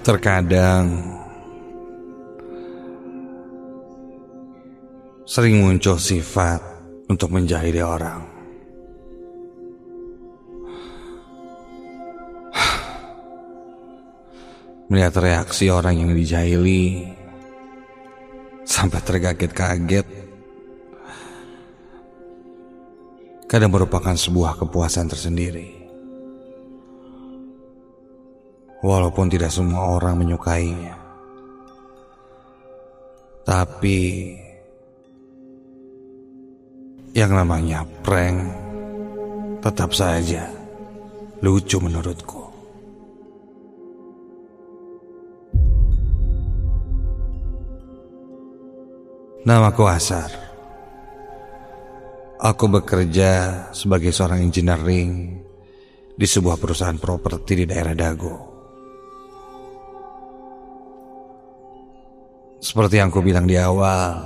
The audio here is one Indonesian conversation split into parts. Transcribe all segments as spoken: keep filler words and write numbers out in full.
Terkadang sering muncul sifat untuk menjahili orang. Melihat reaksi orang yang dijahili sampai terkaget-kaget kadang merupakan sebuah kepuasan tersendiri. Walaupun tidak semua orang menyukainya, tapi yang namanya prank tetap saja lucu menurutku. Namaku Asar. Aku bekerja sebagai seorang engineering di sebuah perusahaan properti di daerah Dago. Seperti yang aku bilang di awal,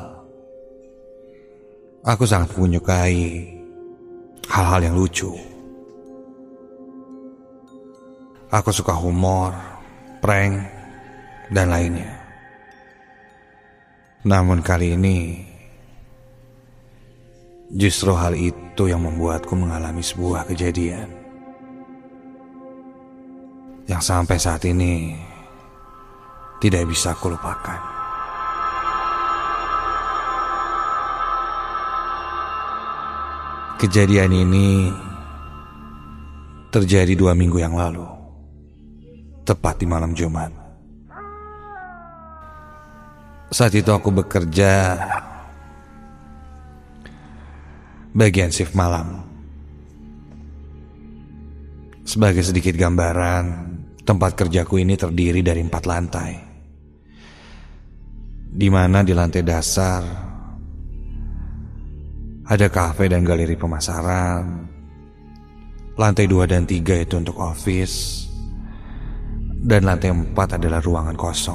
aku sangat menyukai hal-hal yang lucu. Aku suka humor, prank, dan lainnya. Namun kali ini, justru hal itu yang membuatku mengalami sebuah kejadian yang sampai saat ini tidak bisa aku lupakan. Kejadian ini terjadi dua minggu yang lalu, tepat di malam Jumat. Saat itu aku bekerja bagian shift malam. Sebagai sedikit gambaran, tempat kerjaku ini terdiri dari empat lantai, di mana di lantai dasar ada kafe dan galeri pemasaran. Lantai dua dan tiga itu untuk office, dan lantai empat adalah ruangan kosong.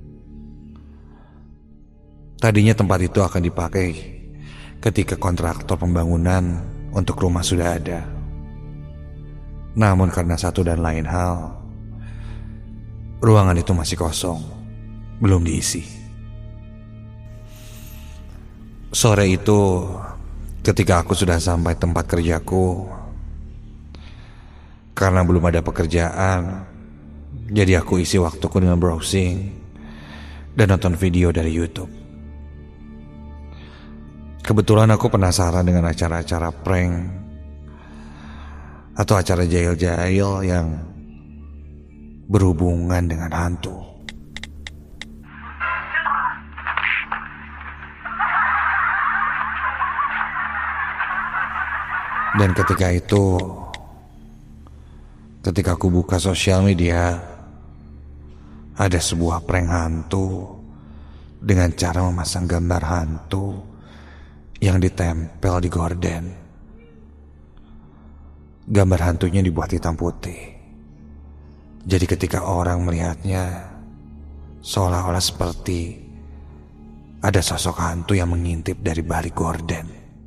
Tadinya tempat itu akan dipakai ketika kontraktor pembangunan untuk rumah sudah ada. Namun karena satu dan lain hal, ruangan itu masih kosong, belum diisi. Sore itu, ketika aku sudah sampai tempat kerjaku, karena belum ada pekerjaan, jadi aku isi waktuku dengan browsing dan nonton video dari YouTube. Kebetulan aku penasaran dengan acara-acara prank atau acara jahil-jahil yang berhubungan dengan hantu. Dan ketika itu, ketika aku buka sosial media, ada sebuah prank hantu dengan cara memasang gambar hantu yang ditempel di gorden. Gambar hantunya dibuat hitam putih. Jadi ketika orang melihatnya, seolah-olah seperti ada sosok hantu yang mengintip dari balik gorden.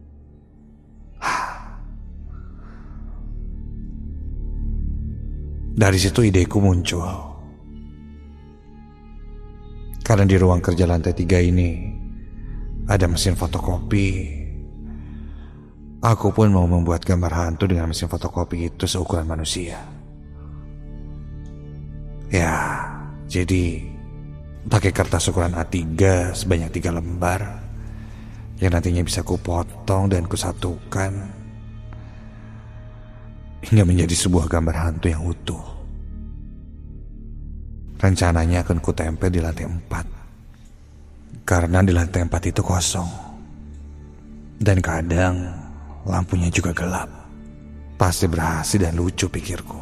Dari situ ideku muncul. Karena di ruang kerja lantai tiga ini ada mesin fotokopi. Aku pun mau membuat gambar hantu dengan mesin fotokopi itu seukuran manusia. Ya, jadi pakai kertas ukuran A tiga sebanyak tiga lembar yang nantinya bisa kupotong dan kusatukan hingga menjadi sebuah gambar hantu yang utuh. Rencananya akan kutempel di lantai empat, karena di lantai empat itu kosong, dan kadang lampunya juga gelap. Pasti berhasil dan lucu, pikirku.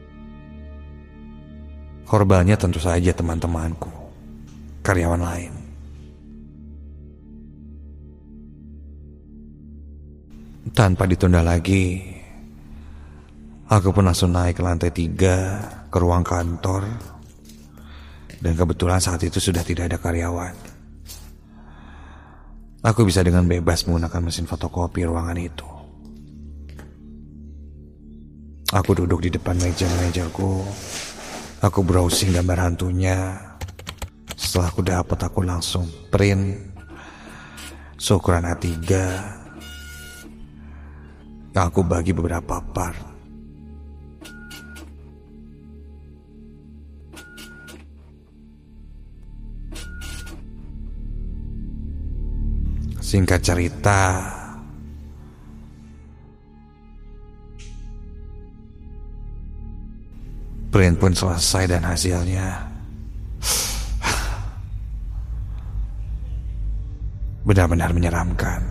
Korbannya tentu saja teman-temanku, karyawan lain. Tanpa ditunda lagi, aku pun langsung naik ke lantai tiga, ke ruang kantor. Dan kebetulan saat itu sudah tidak ada karyawan. Aku bisa dengan bebas menggunakan mesin fotokopi ruangan itu. Aku duduk di depan meja-mejaku Aku browsing gambar hantunya. Setelah aku dapat, aku langsung print seukuran A tiga yang aku bagi beberapa part. Singkat cerita, print pun selesai dan hasilnya benar-benar menyeramkan.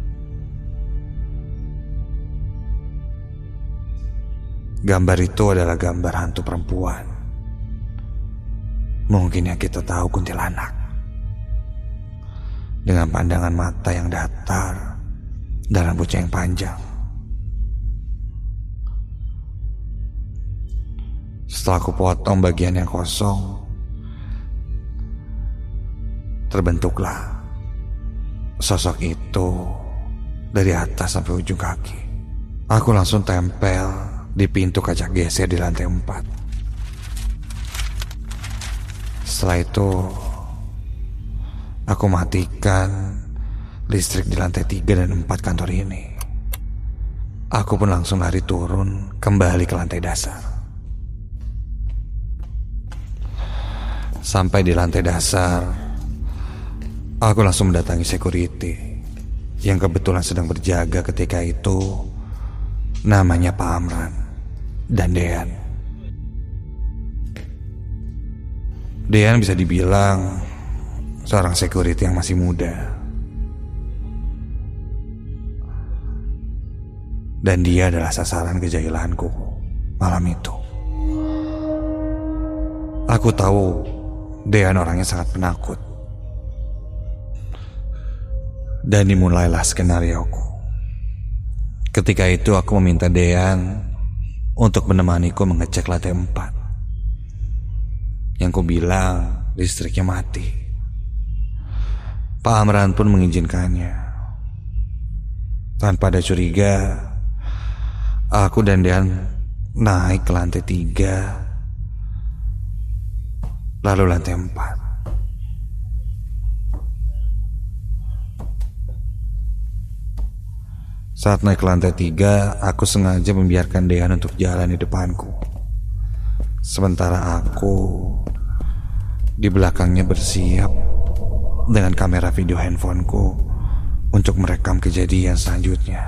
Gambar itu adalah gambar hantu perempuan. Mungkin yang kita tahu kuntilanak. Dengan pandangan mata yang datar dan rambutnya yang panjang. Setelah aku potong bagian yang kosong, terbentuklah sosok itu dari atas sampai ujung kaki. Aku langsung tempel di pintu kaca geser di lantai empat. Setelah itu aku matikan listrik di lantai tiga dan empat kantor ini. Aku pun langsung lari turun kembali ke lantai dasar. Sampai di lantai dasar, aku langsung mendatangi security yang kebetulan sedang berjaga ketika itu. Namanya Pak Amran dan Dean. Dean bisa dibilang seorang security yang masih muda. Dan dia adalah sasaran kejahilanku malam itu. Aku tahu Dean orangnya sangat penakut. Dan dimulailah skenarioku. Ketika itu aku meminta Dean untuk menemaniku mengecek lantai empat. Yang ku bilang listriknya mati. Pak Amran pun mengizinkannya. Tanpa ada curiga, aku dan Dean naik ke lantai tiga, lalu lantai empat. Saat naik ke lantai tiga, aku sengaja membiarkan Dean untuk jalan di depanku. Sementara aku di belakangnya bersiap dengan kamera video handphoneku untuk merekam kejadian selanjutnya.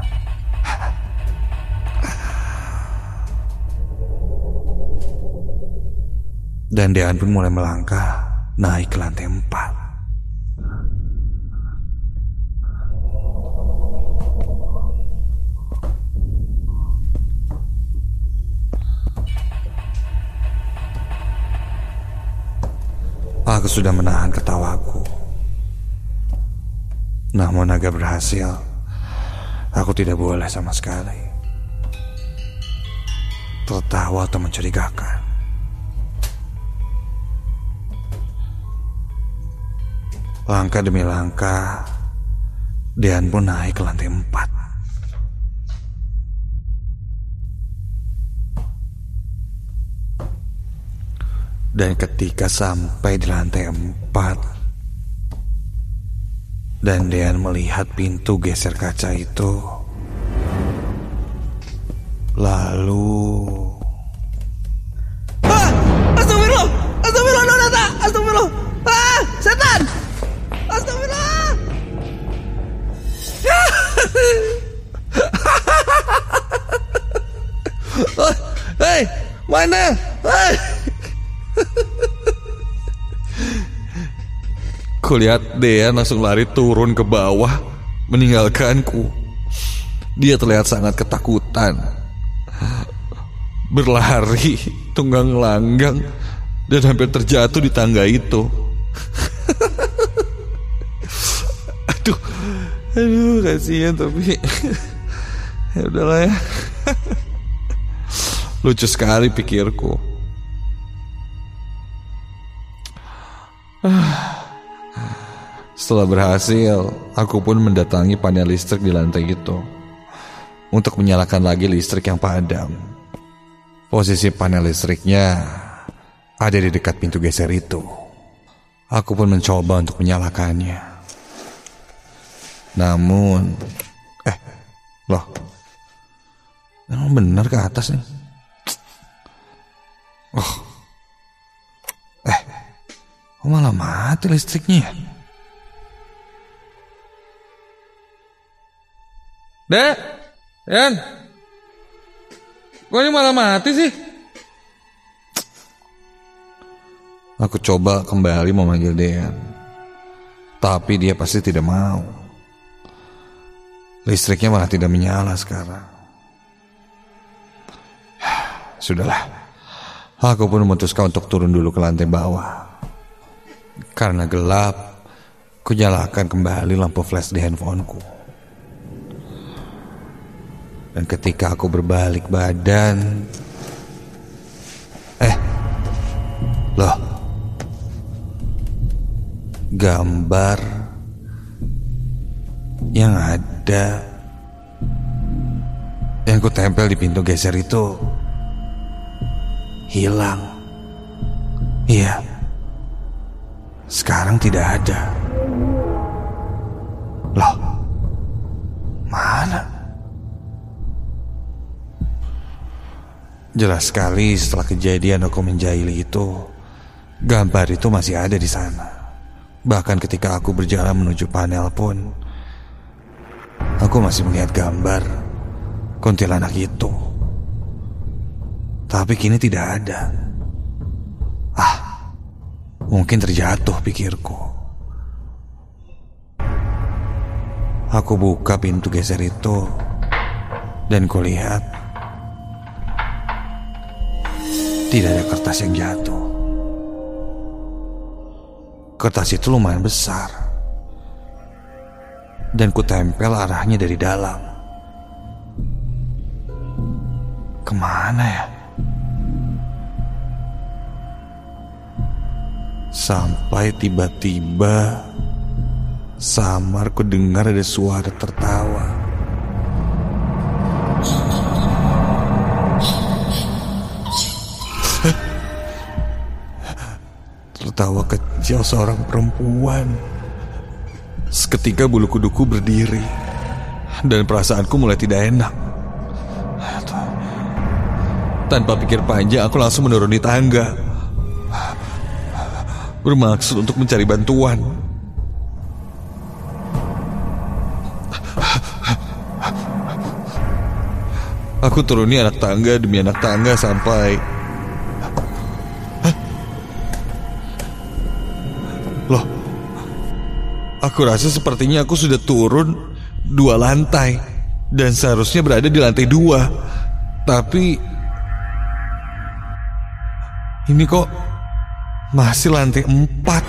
Dan Dean pun mulai melangkah naik ke lantai empat. Aku sudah menahan ketawaku. Namun agak berhasil. Aku tidak boleh sama sekali tertawa atau mencurigakan. Langkah demi langkah, Dean pun naik ke lantai empat. Dan ketika sampai di lantai empat dan Dean melihat pintu geser kaca itu, lalu ah! Astagfirullah! Astagfirullah, Nonata! Astagfirullah! Ah! Setan! Astagfirullah! Oh, hei! Mana? Hei! Kulihat Dean langsung lari turun ke bawah meninggalkanku. Dia terlihat sangat ketakutan, berlari tunggang langgang dan hampir terjatuh di tangga itu. Aduh, aduh kasihan tapi ya udahlah ya. Lucu sekali pikirku. Setelah berhasil, aku pun mendatangi panel listrik di lantai itu untuk menyalakan lagi listrik yang padam. Posisi panel listriknya ada di dekat pintu geser itu. Aku pun mencoba untuk menyalakannya. Namun, eh, loh, emang benar ke atas nih? Oh, eh, kok malah mati listriknya? Dek, Yan, kok ini malah mati sih? Aku coba kembali memanggil Dean, tapi dia pasti tidak mau. Listriknya malah tidak menyala sekarang. Sudahlah, aku pun memutuskan untuk turun dulu ke lantai bawah. Karena gelap, ku nyalakan kembali lampu flash di handphoneku. Dan ketika aku berbalik badan, eh, loh, gambar yang ada, yang ku tempel di pintu geser itu hilang. Iya, sekarang tidak ada. Loh, mana? Jelas sekali setelah kejadian aku menjahili itu, gambar itu masih ada di sana. Bahkan ketika aku berjalan menuju panel pun, aku masih melihat gambar kuntilanak itu. Tapi kini tidak ada. Ah, mungkin terjatuh, pikirku. Aku buka pintu geser itu dan kulihat tidak ada kertas yang jatuh. Kertas itu lumayan besar dan kutempel arahnya dari dalam. Kemana ya? Sampai tiba-tiba samar ku dengar ada suara tertawa. Tertawa kecil seorang perempuan. Seketika bulu kuduku berdiri dan perasaanku mulai tidak enak. Tanpa pikir panjang, aku langsung menuruni tangga, bermaksud untuk mencari bantuan. Aku turuni anak tangga demi anak tangga sampai... Hah? Loh, aku rasa sepertinya aku sudah turun dua lantai dan seharusnya berada di lantai dua. Tapi ini kok masih lantai empat.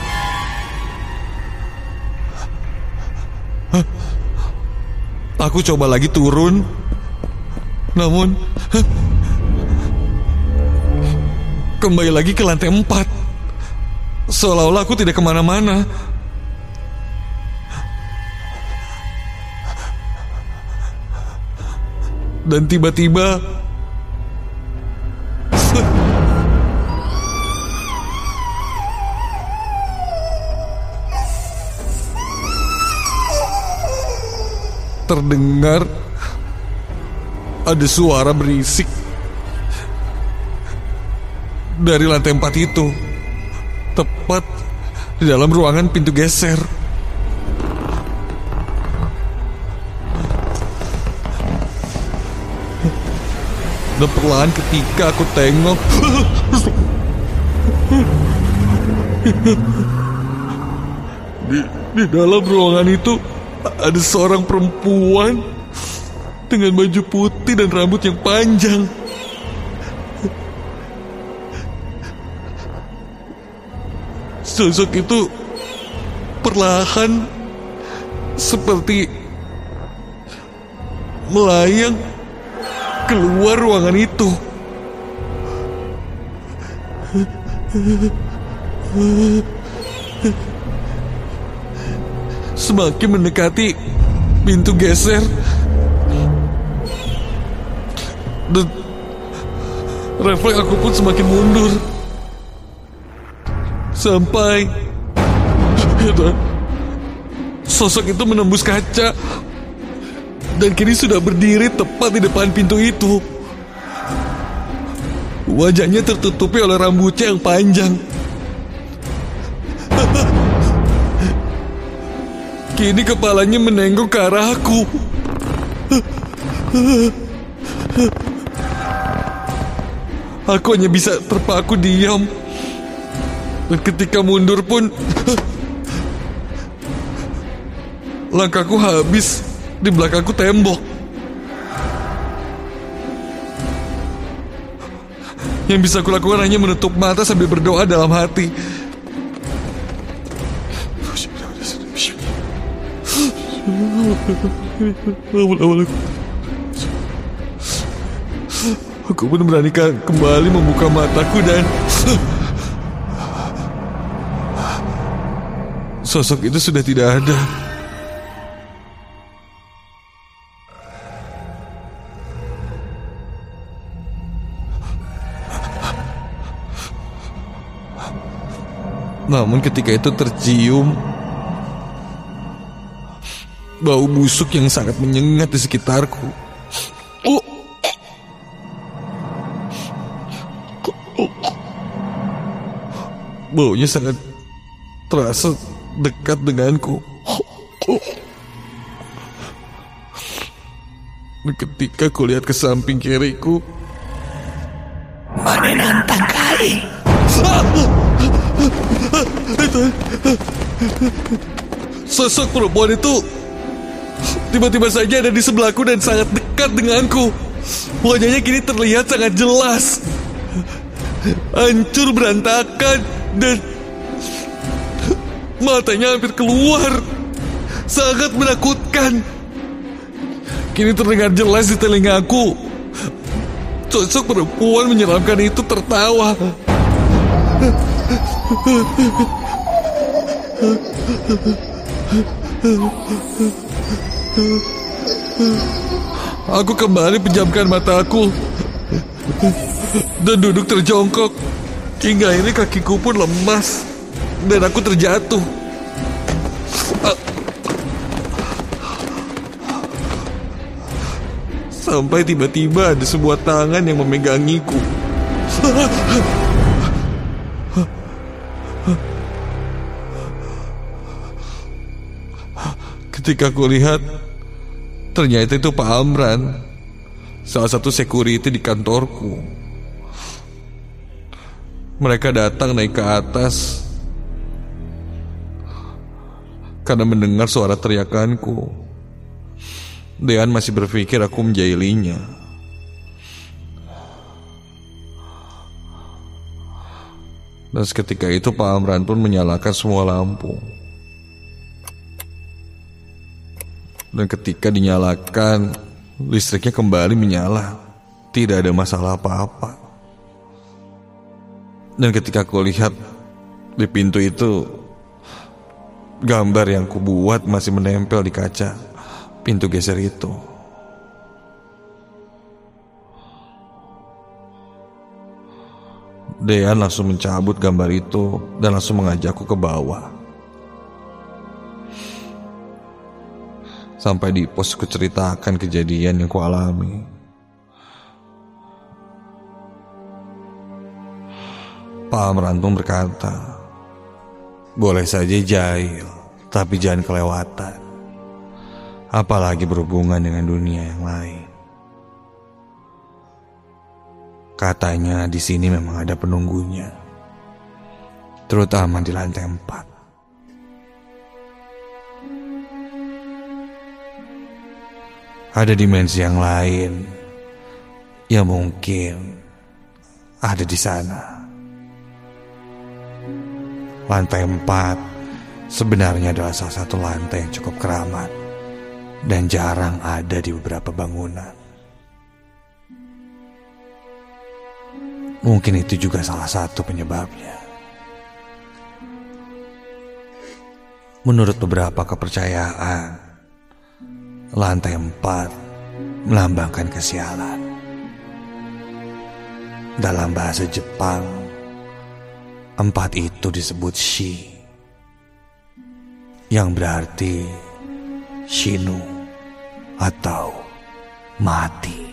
Hah? Aku coba lagi turun, namun huh, kembali lagi ke lantai empat. Seolah-olah aku tidak kemana-mana. Dan tiba-tiba terdengar ada suara berisik dari lantai empat itu, tepat di dalam ruangan pintu geser. Dan perlahan ketika aku tengok, di, di dalam ruangan itu ada seorang perempuan dengan baju putih dan rambut yang panjang. Sosok itu perlahan seperti melayang keluar ruangan itu. Semakin mendekati pintu geser, dan refleks aku pun semakin mundur. Sampai sosok itu menembus kaca dan kini sudah berdiri tepat di depan pintu itu. Wajahnya tertutupi oleh rambutnya yang panjang. Kini kepalanya menengok ke arahku. Aku hanya bisa terpaku diam. Dan ketika mundur pun langkahku habis di belakangku tembok. Yang bisa kulakukan hanya menutup mata sambil berdoa dalam hati. Aku pun beranikan kembali membuka mataku dan sosok itu sudah tidak ada. Namun ketika itu tercium bau busuk yang sangat menyengat di sekitarku. Oh. Baunya sangat terasa dekat denganku. Dan ketika ku lihat ke samping kiriku, Mana nantang kali? Sosok perempuan itu tiba-tiba saja ada di sebelahku dan sangat dekat denganku. Wajahnya kini terlihat sangat jelas, hancur berantakan dan matanya hampir keluar. Sangat menakutkan. Kini terdengar jelas di telingaku. Sosok perempuan menyeramkan itu tertawa. Aku kembali pejamkan mataku dan duduk terjongkok. Hingga ini kakiku pun lemas dan aku terjatuh. Sampai tiba-tiba ada sebuah tangan yang memegangiku. Ketika aku lihat, ternyata itu Pak Amran, salah satu security di kantorku. Mereka datang naik ke atas karena mendengar suara teriakanku. Dean masih berpikir aku menjahilinya. Dan seketika itu Pak Amran pun menyalakan semua lampu. Dan ketika dinyalakan, listriknya kembali menyala. Tidak ada masalah apa-apa. Dan ketika aku lihat di pintu itu, gambar yang kubuat masih menempel di kaca pintu geser itu. Dean langsung mencabut gambar itu dan langsung mengajakku ke bawah. Sampai di pos ku ceritakan kejadian yang ku alami. Pak Amran pun berkata, boleh saja jahil, tapi jangan kelewatan. Apalagi berhubungan dengan dunia yang lain. Katanya di sini memang ada penunggunya, terutama di lantai empat. Ada dimensi yang lain yang mungkin ada di sana. Lantai empat sebenarnya adalah salah satu lantai yang cukup keramat dan jarang ada di beberapa bangunan. Mungkin itu juga salah satu penyebabnya. Menurut beberapa kepercayaan, lantai empat melambangkan kesialan. Dalam bahasa Jepang, Empat itu disebut Shi, yang berarti Shinu atau mati.